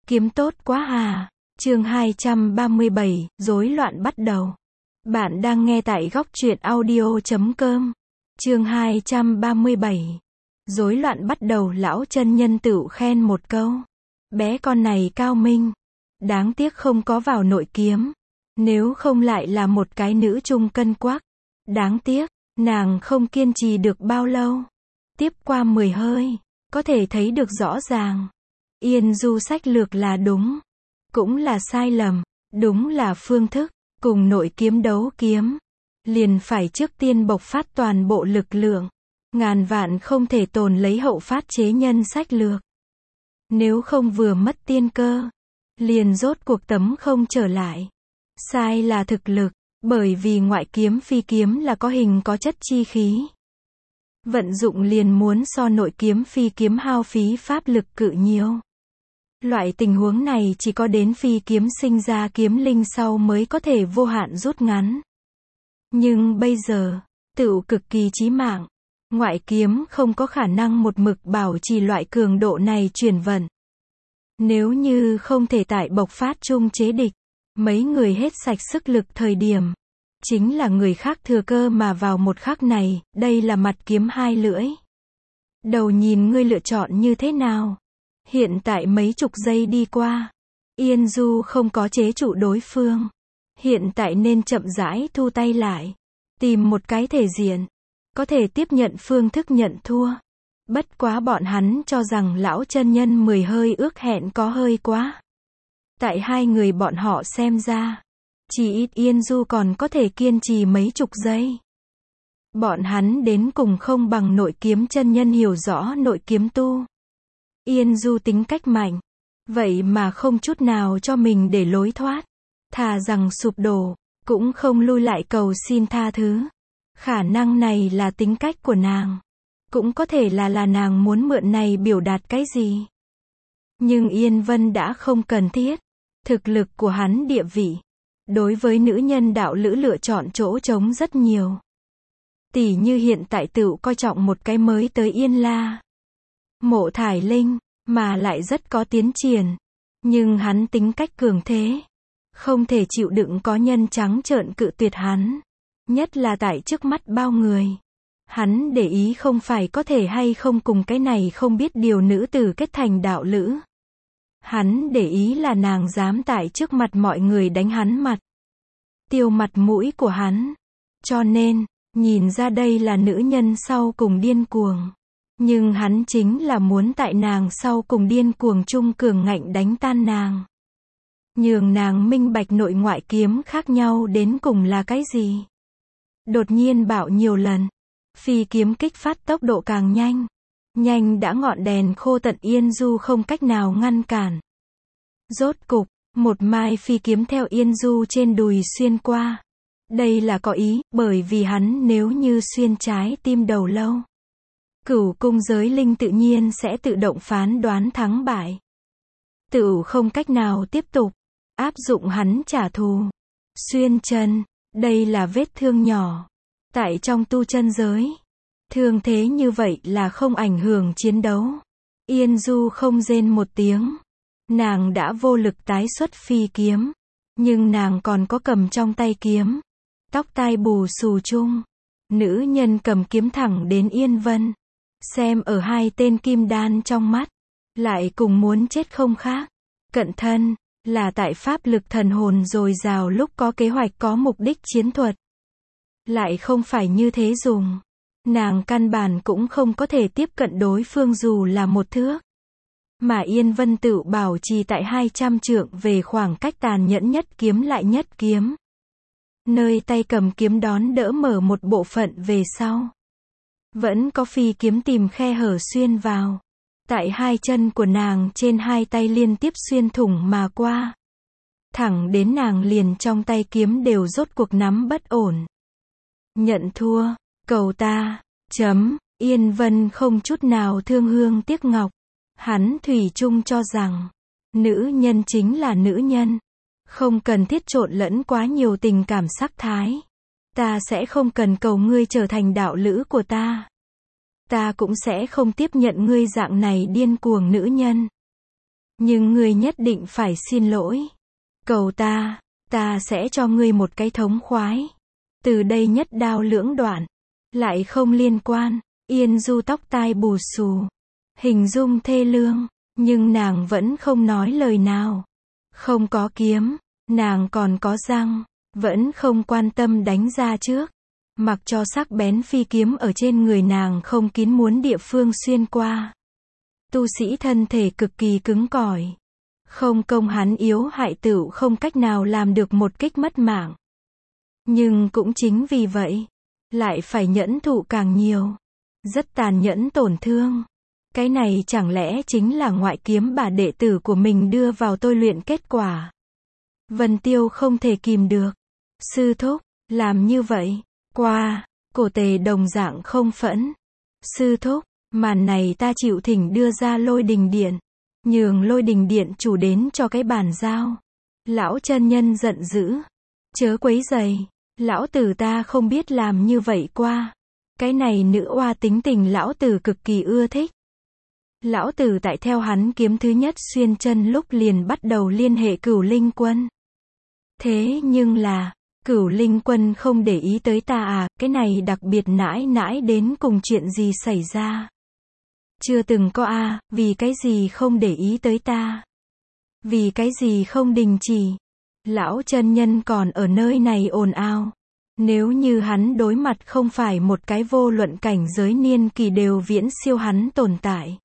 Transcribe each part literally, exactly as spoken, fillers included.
Kiếm tốt quá à. Chương hai trăm ba mươi bảy, rối loạn bắt đầu. Bạn đang nghe tại góc truyện audio chấm com. Chương hai trăm ba mươi bảy. Rối loạn bắt đầu. Lão chân nhân tựu khen một câu. Bé con này cao minh. Đáng tiếc không có vào nội kiếm. Nếu không lại là một cái nữ trung cân quắc. Đáng tiếc, nàng không kiên trì được bao lâu. Tiếp qua mười hơi, có thể thấy được rõ ràng. Yên Du sách lược là đúng. Cũng là sai lầm. Đúng là phương thức. Cùng nội kiếm đấu kiếm. Liền phải trước tiên bộc phát toàn bộ lực lượng. Ngàn vạn không thể tồn lấy hậu phát chế nhân sách lược. Nếu không vừa mất tiên cơ. Liền rốt cuộc tấm không trở lại. Sai là thực lực. Bởi vì ngoại kiếm phi kiếm là có hình có chất chi khí. Vận dụng liền muốn so nội kiếm phi kiếm hao phí pháp lực cự nhiều. Loại tình huống này chỉ có đến phi kiếm sinh ra kiếm linh sau mới có thể vô hạn rút ngắn. Nhưng bây giờ, tựu cực kỳ chí mạng. Ngoại kiếm không có khả năng một mực bảo trì loại cường độ này chuyển vận. Nếu như không thể tại bộc phát chung chế địch, mấy người hết sạch sức lực thời điểm. Chính là người khác thừa cơ mà vào một khắc này, đây là mặt kiếm hai lưỡi. Đầu nhìn ngươi lựa chọn như thế nào? Hiện tại mấy chục giây đi qua. Yên Du không có chế trụ đối phương. Hiện tại nên chậm rãi thu tay lại. Tìm một cái thể diện. Có thể tiếp nhận phương thức nhận thua. Bất quá bọn hắn cho rằng lão chân nhân mười hơi ước hẹn có hơi quá. Tại hai người bọn họ xem ra. Chỉ ít Yên Du còn có thể kiên trì mấy chục giây. Bọn hắn đến cùng không bằng nội kiếm chân nhân hiểu rõ nội kiếm tu. Yên Du tính cách mạnh. Vậy mà không chút nào cho mình để lối thoát. Thà rằng sụp đổ, cũng không lui lại cầu xin tha thứ. Khả năng này là tính cách của nàng. Cũng có thể là là nàng muốn mượn này biểu đạt cái gì. Nhưng Yên Vân đã không cần thiết. Thực lực của hắn địa vị. Đối với nữ nhân đạo lữ lựa chọn chỗ trống rất nhiều. Tỷ như hiện tại tựu coi trọng một cái mới tới Yên La. Mộ Thải Linh, mà lại rất có tiến triển. Nhưng hắn tính cách cường thế. Không thể chịu đựng có nhân trắng trợn cự tuyệt hắn. Nhất là tại trước mắt bao người. Hắn để ý không phải có thể hay không cùng cái này không biết điều nữ tử kết thành đạo lữ. Hắn để ý là nàng dám tại trước mặt mọi người đánh hắn mặt. Tiêu mặt mũi của hắn. Cho nên, nhìn ra đây là nữ nhân sau cùng điên cuồng. Nhưng hắn chính là muốn tại nàng sau cùng điên cuồng chung cường ngạnh đánh tan nàng. Nhường nàng minh bạch nội ngoại kiếm khác nhau đến cùng là cái gì. Đột nhiên bảo nhiều lần. Phi kiếm kích phát tốc độ càng nhanh. Nhanh đã ngọn đèn khô tận Yên Du không cách nào ngăn cản. Rốt cục, một mai phi kiếm theo Yên Du trên đùi xuyên qua. Đây là có ý, bởi vì hắn nếu như xuyên trái tim đầu lâu. Cửu cung giới linh tự nhiên sẽ tự động phán đoán thắng bại. Tự không cách nào tiếp tục. Áp dụng hắn trả thù. Xuyên chân, đây là vết thương nhỏ. Tại trong tu chân giới. Thương thế như vậy là không ảnh hưởng chiến đấu. Yên Du không rên một tiếng. Nàng đã vô lực tái xuất phi kiếm. Nhưng nàng còn có cầm trong tay kiếm. Tóc tai bù xù chung. Nữ nhân cầm kiếm thẳng đến Yên Vân. Xem ở hai tên kim đan trong mắt. Lại cùng muốn chết không khác. Cận thân, là tại pháp lực thần hồn dồi dào lúc có kế hoạch có mục đích chiến thuật. Lại không phải như thế dùng. Nàng căn bản cũng không có thể tiếp cận đối phương dù là một thước. Mà Yên Vân tự bảo trì tại hai trăm trượng về khoảng cách tàn nhẫn nhất kiếm lại nhất kiếm. Nơi tay cầm kiếm đón đỡ mở một bộ phận về sau. Vẫn có phi kiếm tìm khe hở xuyên vào. Tại hai chân của nàng trên hai tay liên tiếp xuyên thủng mà qua. Thẳng đến nàng liền trong tay kiếm đều rốt cuộc nắm bất ổn. Nhận thua, cầu ta, chấm, Yên Vân không chút nào thương hương tiếc ngọc. Hắn thủy chung cho rằng, nữ nhân chính là nữ nhân. Không cần thiết trộn lẫn quá nhiều tình cảm sắc thái. Ta sẽ không cần cầu ngươi trở thành đạo lữ của ta. Ta cũng sẽ không tiếp nhận ngươi dạng này điên cuồng nữ nhân. Nhưng ngươi nhất định phải xin lỗi. Cầu ta, ta sẽ cho ngươi một cái thống khoái. Từ đây nhất đao lưỡng đoạn. Lại không liên quan. Yên Du tóc tai bù xù. Hình dung thê lương. Nhưng nàng vẫn không nói lời nào. Không có kiếm. Nàng còn có răng. Vẫn không quan tâm đánh ra trước. Mặc cho sắc bén phi kiếm ở trên người nàng không kín muốn địa phương xuyên qua. Tu sĩ thân thể cực kỳ cứng cỏi. Không công hắn yếu hại tựu không cách nào làm được một kích mất mạng. Nhưng cũng chính vì vậy, lại phải nhẫn thụ càng nhiều. Rất tàn nhẫn tổn thương. Cái này chẳng lẽ chính là ngoại kiếm bà đệ tử của mình đưa vào tôi luyện kết quả. Vân Tiêu không thể kìm được. Sư thúc, làm như vậy. Qua, cổ tề đồng dạng không phẫn. Sư thúc, màn này ta chịu thỉnh đưa ra Lôi Đình Điện. Nhường Lôi Đình Điện chủ đến cho cái bàn giao. Lão chân nhân giận dữ. Chớ quấy rầy. Lão tử ta không biết làm như vậy qua. Cái này nữ oa tính tình lão tử cực kỳ ưa thích. Lão tử tại theo hắn kiếm thứ nhất xuyên chân lúc liền bắt đầu liên hệ Cửu Linh Quân. Thế nhưng là, Cửu Linh Quân không để ý tới ta à, cái này đặc biệt nãi nãi đến cùng chuyện gì xảy ra. Chưa từng có a, à, vì cái gì không để ý tới ta. Vì cái gì không đình chỉ. Lão chân nhân còn ở nơi này ồn ào. Nếu như hắn đối mặt không phải một cái vô luận cảnh giới niên kỳ đều viễn siêu hắn tồn tại.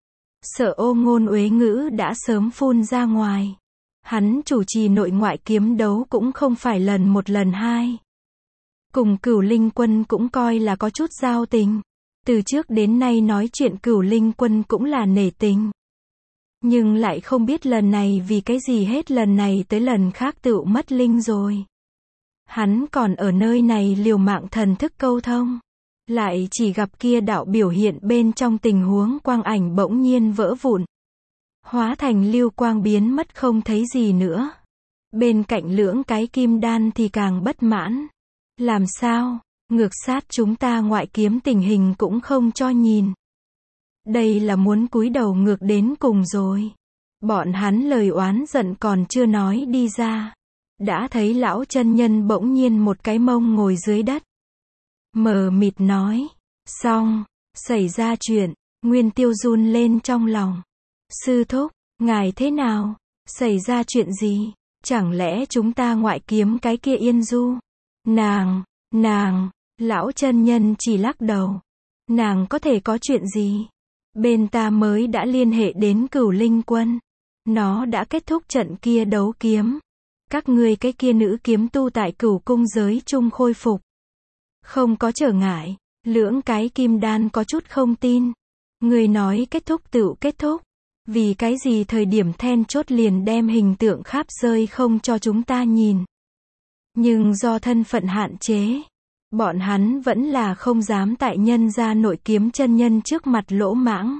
Sợ ô ngôn uế ngữ đã sớm phun ra ngoài. Hắn chủ trì nội ngoại kiếm đấu cũng không phải lần một lần hai. Cùng Cửu Linh Quân cũng coi là có chút giao tình. Từ trước đến nay nói chuyện Cửu Linh Quân cũng là nể tình. Nhưng lại không biết lần này vì cái gì hết lần này tới lần khác tựu mất linh rồi. Hắn còn ở nơi này liều mạng thần thức câu thông. Lại chỉ gặp kia đạo biểu hiện bên trong tình huống quang ảnh bỗng nhiên vỡ vụn. Hóa thành lưu quang biến mất không thấy gì nữa. Bên cạnh lưỡng cái kim đan thì càng bất mãn. Làm sao? Ngược sát chúng ta ngoại kiếm tình hình cũng không cho nhìn. Đây là muốn cúi đầu ngược đến cùng rồi. Bọn hắn lời oán giận còn chưa nói đi ra. Đã thấy lão chân nhân bỗng nhiên một cái mông ngồi dưới đất. Mờ mịt nói. Xong, xảy ra chuyện. Nguyên Tiêu run lên trong lòng. Sư thúc, ngài thế nào? Xảy ra chuyện gì? Chẳng lẽ chúng ta ngoại kiếm cái kia Yên Du? Nàng, nàng, lão chân nhân chỉ lắc đầu. Nàng có thể có chuyện gì? Bên ta mới đã liên hệ đến Cửu Linh Quân. Nó đã kết thúc trận kia đấu kiếm. Các ngươi cái kia nữ kiếm tu tại Cửu Cung giới chung khôi phục. Không có trở ngại. Lưỡng cái kim đan có chút không tin. Người nói kết thúc tựu kết thúc. Vì cái gì thời điểm then chốt liền đem hình tượng khắp rơi không cho chúng ta nhìn. Nhưng do thân phận hạn chế. Bọn hắn vẫn là không dám tại nhân ra nội kiếm chân nhân trước mặt lỗ mãng.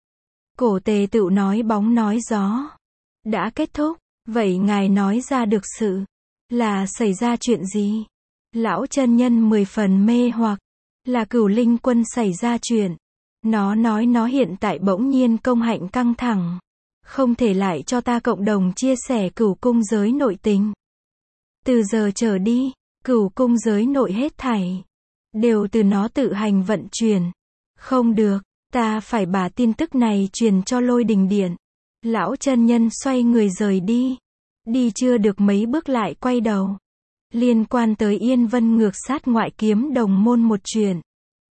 Cổ tề tựu nói bóng nói gió. Đã kết thúc. Vậy ngài nói ra được sự. Là xảy ra chuyện gì? Lão chân nhân mười phần mê hoặc. Là Cửu Linh Quân xảy ra chuyện. Nó nói nó hiện tại bỗng nhiên công hạnh căng thẳng. Không thể lại cho ta cộng đồng chia sẻ Cửu Cung giới nội tình. Từ giờ trở đi, Cửu Cung giới nội hết thảy. Đều từ nó tự hành vận chuyển. Không được, ta phải把tin tức này truyền cho Lôi Đình Điện. Lão chân nhân xoay người rời đi. Đi chưa được mấy bước lại quay đầu. Liên quan tới Yên Vân ngược sát ngoại kiếm đồng môn một chuyện.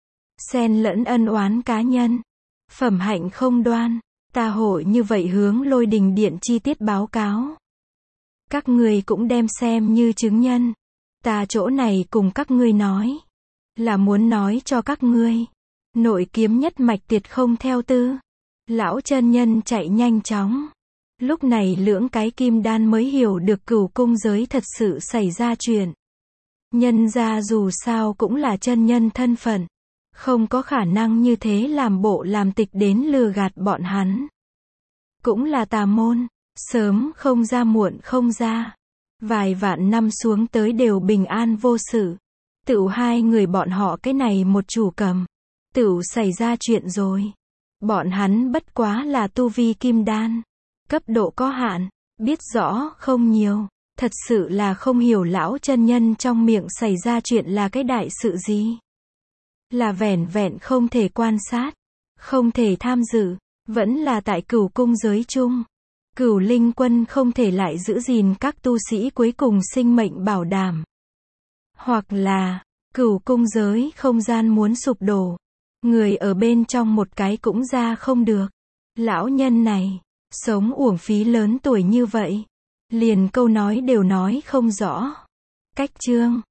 Xen lẫn ân oán cá nhân. Phẩm hạnh không đoan. Ta hội như vậy hướng Lôi Đình Điện chi tiết báo cáo. Các ngươi cũng đem xem như chứng nhân. Ta chỗ này cùng các ngươi nói. Là muốn nói cho các ngươi. Nội kiếm nhất mạch tiệt không theo tư. Lão chân nhân chạy nhanh chóng. Lúc này lưỡng cái kim đan mới hiểu được Cửu Cung giới thật sự xảy ra chuyện. Nhân ra dù sao cũng là chân nhân thân phận. Không có khả năng như thế làm bộ làm tịch đến lừa gạt bọn hắn. Cũng là tà môn. Sớm không ra muộn không ra. Vài vạn năm xuống tới đều bình an vô sự. Tựu hai người bọn họ cái này một chủ cầm. Tựu xảy ra chuyện rồi. Bọn hắn bất quá là tu vi kim đan. Cấp độ có hạn, biết rõ không nhiều. Thật sự là không hiểu lão chân nhân trong miệng xảy ra chuyện là cái đại sự gì. Là vẻn vẹn không thể quan sát, không thể tham dự, vẫn là tại cửu cung giới chung. Cửu linh quân không thể lại giữ gìn các tu sĩ cuối cùng sinh mệnh bảo đảm. Hoặc là, cửu cung giới không gian muốn sụp đổ. Người ở bên trong một cái cũng ra không được. Lão nhân này, sống uổng phí lớn tuổi như vậy. Liền câu nói đều nói không rõ. Cách chương